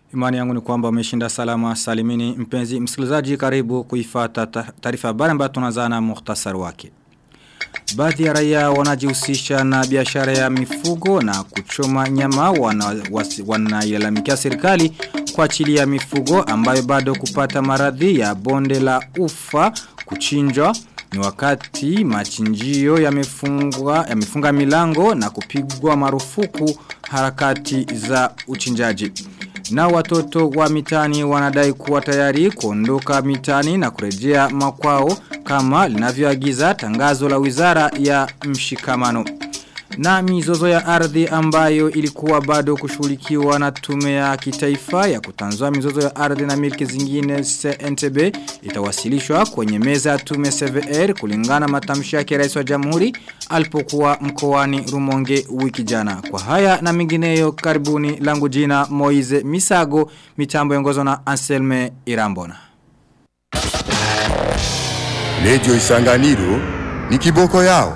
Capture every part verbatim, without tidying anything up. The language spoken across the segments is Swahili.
Imani yangu ni kwamba umeshinda salama salimini. Mpenzi msikilizaji, karibu kuifuata taarifa habari ambayo tunaanza na muhtasari wake. Baadhi ya raia wanajihusisha na biashara ya mifugo na kuchoma nyama wanailalamikia serikali kwa ajili ya mifugo ambayo bado kupata maradhi ya bonde la ufa kuchinjwa. Ni wakati machinjio yamefungwa yamefunga milango na kupigwa marufuku harakati za uchinjaji. Na watoto wa mitani wanadai kuwa tayari kuondoka mitani na kurejea makwao kama linavyoagiza tangazo la Wizara ya Mshikamano. Na mizozo ya ardhi ambayo ilikuwa bado kushughulikiwa na tume ya kitaifa ya kutanzua mizozo ya ardhi na milki zingine C N T B itawasilishwa kwenye meza ya tume C V R kulingana matamshi yake Rais wa Jamhuri alipokuwa mkoani Rumonge wiki jana. Kwa haya na mengineyo, karibuni, langu jina Moize Misago, mitambo yongozwa na Anselme Irambona. Radio Isanganiro ni kiboko yao.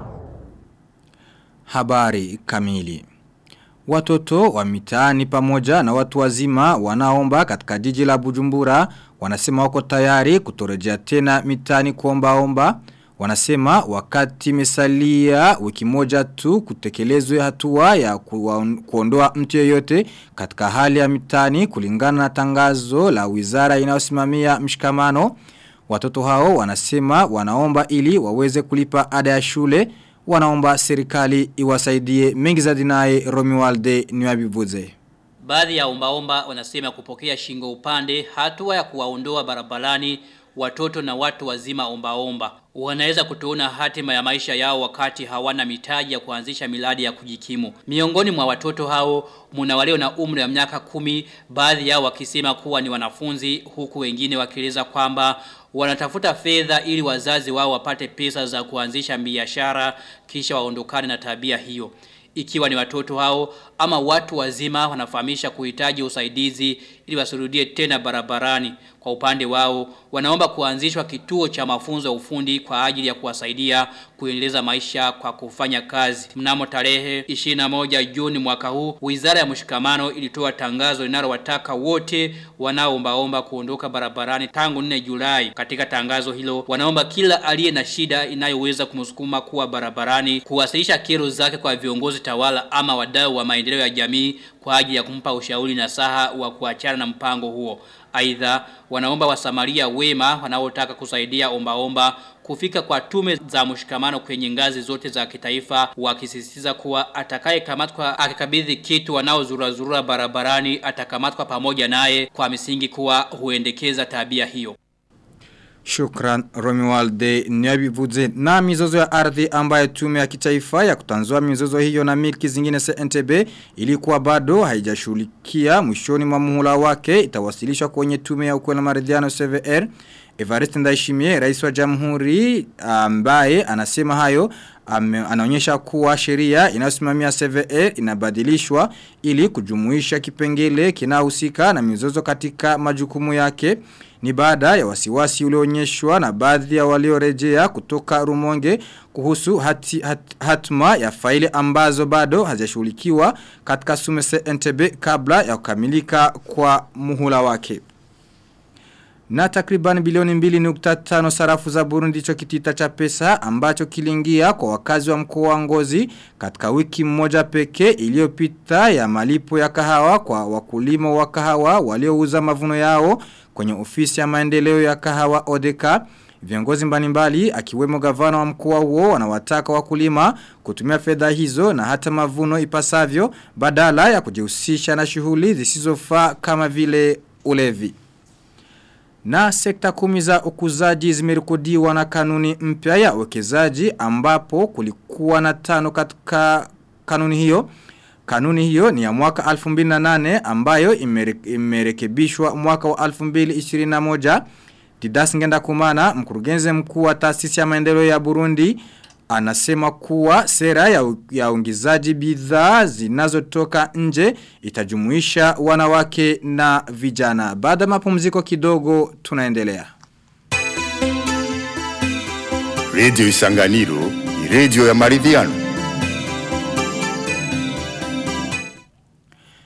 Habari kamili. Watoto wa mitaani pamoja na watu wazima wanaomba katika jiji la Bujumbura wanasema wako tayari kutorejea tena mitaani kuomba-omba. Wanasema wakati mesalia wiki moja tu kutekelezwe hatua ya kuondoa mtu yeyote katika hali ya mitaani kulingana na tangazo la Wizara inayosimamia Mshikamano. Watoto hao wanasema wanaomba ili waweze kulipa ada ya shule. Wanaomba serikali iwasaidie. Mengi zaidi naye Romualde Niwabivuze. Baadhi ya ombaomba wanasema kupokea shingo upande hatua ya kuwaondoa barabarani watoto na watu wazima ombaomba. Wanaweza kutuona hatima ya maisha yao wakati hawana mitaji ya kuanzisha miladi ya kujikimu. Miongoni mwa watoto hao muna walio na umri wa miaka kumi, baadhi yao wakisema kuwa ni wanafunzi, huku wengine wakieleza kwamba wanatafuta fedha ili wazazi wao wapate pesa za kuanzisha biashara kisha waondokane na tabia hiyo. Ikiwa ni watoto hao ama watu wazima wanafahamisha kuhitaji usaidizi ili wasirudie tena barabarani. Kwa upande wao wanaomba kuanzishwa kituo cha mafunzo ya ufundi kwa ajili ya kuwasaidia kuendeleza maisha kwa kufanya kazi. Mnamo tarehe ishirini na moja Juni mwaka huu, Wizara ya Mshikamano ilitoa tangazo linalowataka wote wanaoombaomba kuondoka barabarani tangu nne Julai. Katika tangazo hilo wanaomba kila aliye na shida inayoweza kumsukuma kuwa barabarani kuwasilisha kero zake kwa viongozi tawala ama wadau wa maendeleo ya jamii kwa ajili ya kumpa ushauri na saha wa kuachana na mpango huo. Aidha, wanaomba wasamaria wema wanaotaka kusaidia ombaomba kufika kwa tume za Mshikamano kwenye ngazi zote za kitaifa, wakisisitiza kuwa atakayekamatwa akikabidhi kitu wanaozurazura barabarani atakamatwa pamoja naye kwa misingi kuwa huendekeza tabia hiyo. Shukran Romualde Niwabivuze. Na mizozo ya ardhi ambayo tume ya kitaifa ya kutanzua mizozo hiyo na milki zingine C N T B ilikuwa bado haijashughulikia mwishoni mwa muhula wake itawasilishwa kwenye tume ya ukweli na maridhiano C V R. Evariste Ndayishimiye, Rais wa Jamhuri, ambaye anasema hayo anaonyesha kuwa sheria inayosimamia C V R inabadilishwa ili kujumuisha kipengele kinachohusika na mizozo katika majukumu yake. Ni baada ya wasiwasi ulioonyeshwa na baadhi ya waliorejea kutoka Rumonge kuhusu hati, hat, hatma ya faili ambazo bado hazijashughulikiwa katika tume C N T B kabla ya kukamilika kwa muhula wake. Na takriban bilioni mbili nukta tano sarafu za Burundi ndicho kitita cha pesa ambacho kilingia kwa wakazi wa mkoa wa Ngozi katika wiki mmoja pekee iliyopita ya malipo ya kahawa kwa wakulima wa kahawa waliouza mavuno yao kwenye ofisi ya maendeleo ya kahawa Odeka. Viongozi mbalimbali akiwemo gavana wa mkoa huo wanawataka wakulima kutumia fedha hizo na hata mavuno ipasavyo badala ya kujihusisha na shughuli zisizofaa kama vile ulevi. Na sekta kumi za ukuzaji zimerekodiwa na kanuni mpya ya uwekezaji ambapo kulikuwa na tano katika kanuni hiyo. Kanuni hiyo ni ya mwaka elfu mbili na nane ambayo imerekebishwa mwaka wa elfu mbili ishirini na moja. Didas Ngendakumana, mkurugenzi mkuu wa taasisi ya maendeleo ya Burundi, anasema kuwa sera ya, ya ungizaji bidhaa zinazotoka nje itajumuisha wanawake na vijana. Baada mapumziko kidogo tunaendelea. Radio Isanganiro ni radio ya maridhiano.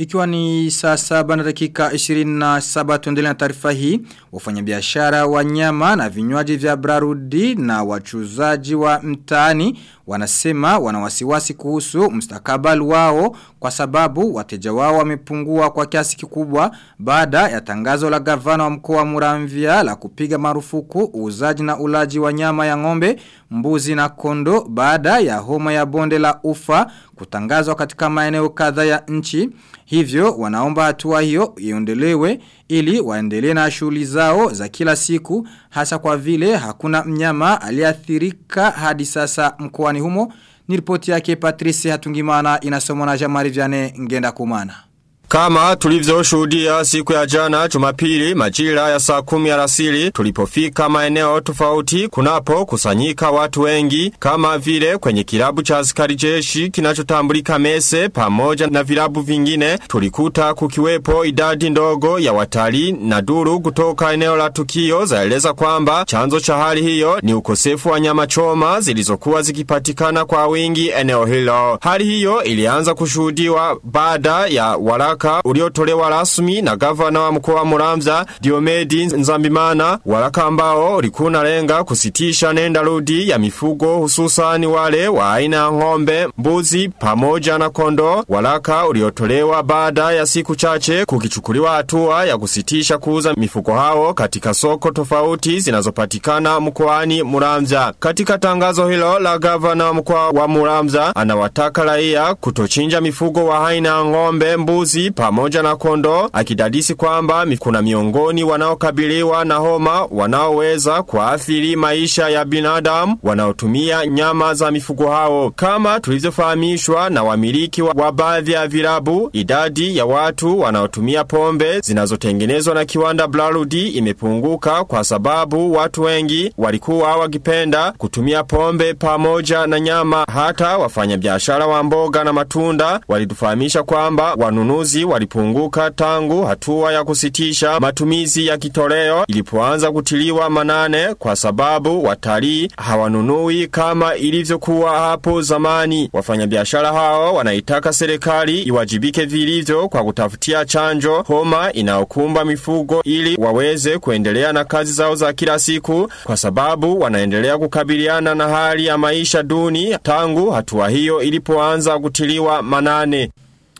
Ikiwa ni saa saba na dakika ishirini na saba tuendelea na taarifa hii, wafanyabiashara wa nyama na vinywaji vya Brarudi na wachuzaji wa mtaani wanasema wanawasiwasi kuhusu mustakabali wao kwa sababu wateja wao wamepungua kwa kiasi kikubwa baada ya tangazo la gavana wa mkoa wa Muramvya la kupiga marufuku uuzaji na ulaji wa nyama ya ng'ombe, mbuzi na kondo baada ya homa ya bonde la ufa kutangazwa katika maeneo kadhaa ya nchi. Hivyo wanaomba hatua hiyo iondelewe ili waendelee na shughuli zao za kila siku hasa kwa vile hakuna mnyama aliathirika hadi sasa mkoani humo. Ni ripoti yake Patrice Hatungimana inasomwa na Jamari Vianney Ngenda Kumana. Kama tulivyoshuhudia siku ya jana Jumapili majira ya saa kumi alasiri tulipofika maeneo tofauti kunapo kusanyika watu wengi kama vile kwenye kilabu cha askari jeshi kinachotambulika Mese pamoja na vilabu vingine tulikuta kukiwepo idadi ndogo ya watalii na duru kutoka eneo la tukio zaeleza kwamba chanzo cha hali hiyo ni ukosefu wa nyama choma zilizokuwa zikipatikana kwa wingi eneo hilo. Hali hiyo ilianza kushuhudiwa baada ya waraka uliotolewa rasmi na gavana wa mkoa wa Muramvya Diomedi Nzambimana, waraka ambao ulikuwa lenga kusitisha nenda rudi ya mifugo hususani wale wa aina ya ng'ombe, mbuzi pamoja na kondo. Waraka uliotolewa baada ya siku chache kukichukuliwa hatua ya kusitisha kuuza mifugo hao katika soko tofauti zinazopatikana mkoani Muramvya. Katika tangazo hilo la gavana wa mkoa wa Muramvya anawataka raia kutochinja mifugo wa aina ya ng'ombe, mbuzi pamoja na kondo, akidadisi kwamba kuna miongoni wanaokabiliwa na homa wanaoweza kuathiri maisha ya binadamu wanaotumia nyama za mifugo hao. Kama tulivyofahamishwa na wamiliki wa, wa baadhi ya vilabu, idadi ya watu wanaotumia pombe zinazotengenezwa na kiwanda Brarudi imepunguka kwa sababu watu wengi walikuwa wakipenda kutumia pombe pamoja na nyama. Hata wafanyabiashara wa mboga na matunda walitufahamisha kwamba wanunuzi walipunguka tangu hatua ya kusitisha matumizi ya kitoleo ilipoanza kutiliwa manane kwa sababu watalii hawanunui kama ilivyokuwa hapo zamani. Wafanyabiashara hao wanaitaka serikali iwajibike vilivyo kwa kutafutia chanjo homa inayokumba mifugo ili waweze kuendelea na kazi zao za kila siku kwa sababu wanaendelea kukabiliana na hali ya maisha duni tangu hatua hiyo ilipoanza kutiliwa manane.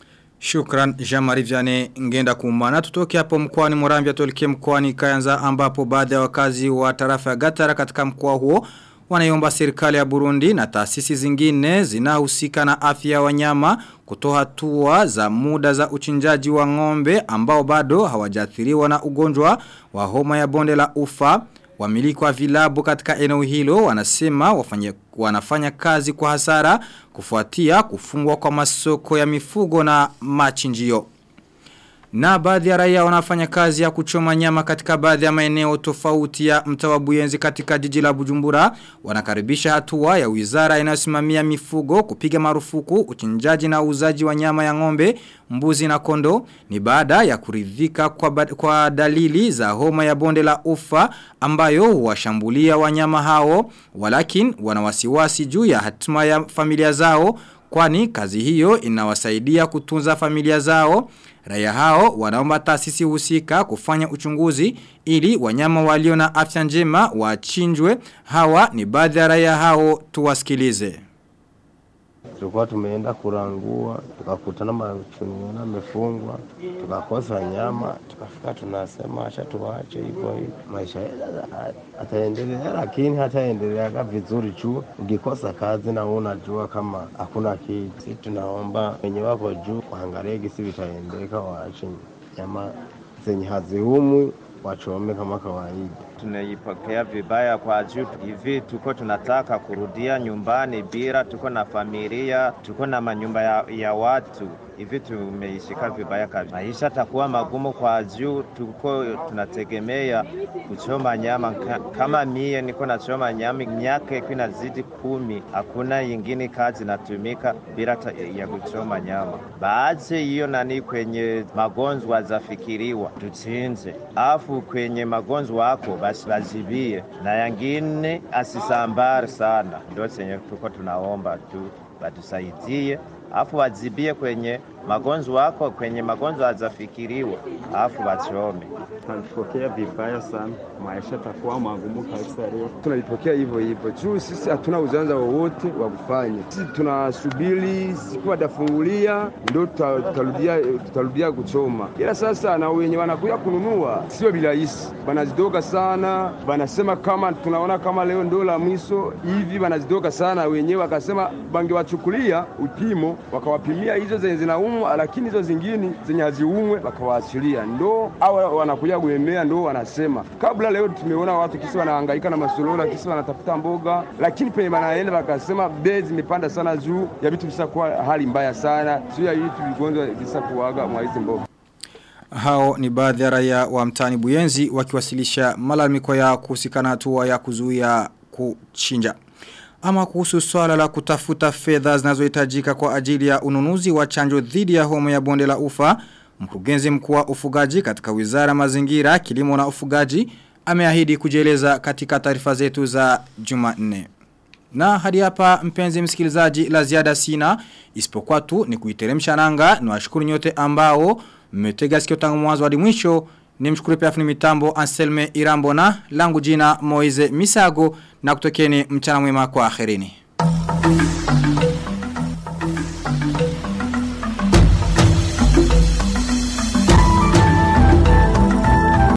Shukran Jamari Vianney Ngenda Kumana. Tutoke hapo mkoani Muramvya tuelekee mkoani Kayanza ambapo baadhi ya wakazi wa tarafa ya Gatara katika mkoa huo wanaiomba serikali ya Burundi na taasisi zingine zinahusika na afya ya wanyama kutoa hatua za muda za uchinjaji wa ng'ombe ambao bado hawajaathiriwa na ugonjwa wa homa ya bonde la ufa. Wamiliki wa vilabu katika eneo hilo wanasema wafanya, wanafanya kazi kwa hasara kufuatia kufungwa kwa masoko ya mifugo na machinjio. Na baadhi ya raia wanafanya kazi ya kuchoma nyama katika baadhi ya maeneo tofauti ya mtaa wa Buyenzi katika jiji la Bujumbura wanakaribisha hatua ya wizara inayosimamia mifugo kupiga marufuku uchinjaji na uuzaji wa nyama ya ng'ombe, mbuzi na kondo. Ni baada ya kuridhika kwa, kwa dalili za homa ya bonde la ufa ambayo huwashambulia wanyama hao, walakin wanawasiwasi juu ya hatima ya familia zao kwani kazi hiyo inawasaidia kutunza familia zao. Raia hao wanaomba taasisi husika kufanya uchunguzi ili wanyama walio na afya njema wachinjwe. Hawa ni baadhi ya raia hao, tuwasikilize. Tulikuwa tumeenda kurangua, tukakutana machungu na mefungwa, tukakosa nyama, tukafika tunasema acha tuache hivyo hivyo. Maisha ataendelea lakini hataendelea vizuri tu. Ukikosa kazi na unajua kama hakuna kitu. Sisi tunaomba wenye wako juu waangalie gisi vitaendeka waache nyama zenye haziumu wachome kama kawaida. Tunaipokea vibaya kwa juu hivi tuko tunataka kurudia nyumbani bila tuko na familia, tuko na manyumba ya, ya watu. Hivi tumeishika vibaya kabisa. Maisha takuwa magumu kwa juu tuko tunategemea kuchoma nyama. Kama mie niko nachoma nyama miaka iko inazidi kumi, hakuna nyingine kazi natumika bila ya kuchoma nyama. Baadhi hiyo nani kwenye magonjwa zafikiriwa tuchinje. Afu kwenye magonjwa wako basi lazibie na yangine asisambari sana. Ndio chenye tuko tunaomba tu batusaidie. Afu wazibie kwenye magonjwa wako kwenye magonjwa hazafikiriwa alafu wachome. Tunalipokea vibaya sana, maisha takuwa magumu kabisa leo. Tunalipokea hivyo hivyo. Juu sisi hatuna uzanza wowote wa kufanya. Sisi tunasubiri siku watafungulia ndio tutarudia tutarudia kuchoma. Ila sasa na wenye wanakuja kununua sio bila hisi. Banazidoka sana, banasema kama tunaona kama leo ndio la mwisho hivi, banazidoka sana wenyewe wakasema bangewachukulia upimo wakawapimia hizo zenye zinaumwa, lakini hizo zingine zenye haziumwe wakawaachilia. Ndo hao wanakuja kuemea, ndo wanasema kabla leo tumeona watu kisa wanahangaika na masolola, kisa wanatafuta mboga, lakini penye banaenda wakasema bei zimepanda sana juu ya vitu bisa kwa hali mbaya sana, sio ya vitu vigonjwa bisa kuaga mwa hizo mboga. Hao ni baadhi ya raia wa mtaani Buyenzi wakiwasilisha malalamiko yao kuhusikana hatua ya kuzuia kuchinja. Ama kuhusu swala la kutafuta fedha zinazohitajika kwa ajili ya ununuzi wa chanjo dhidi ya homa ya bonde la ufa, mkurugenzi mkuu wa ufugaji katika Wizara Mazingira, Kilimo na Ufugaji ameahidi kujieleza katika taarifa zetu za Jumanne. Na hadi hapa mpenzi msikilizaji, la ziada sina isipokuwa tu ni kuiteremsha nanga. Niwashukuru nyote ambao mmetega sikio tangu mwanzo hadi mwisho. Nimshukuru pia fundi mitambo Anselme Irambona, langu jina Moize Misago, na kutokeni mchana mwema kwa akhirini.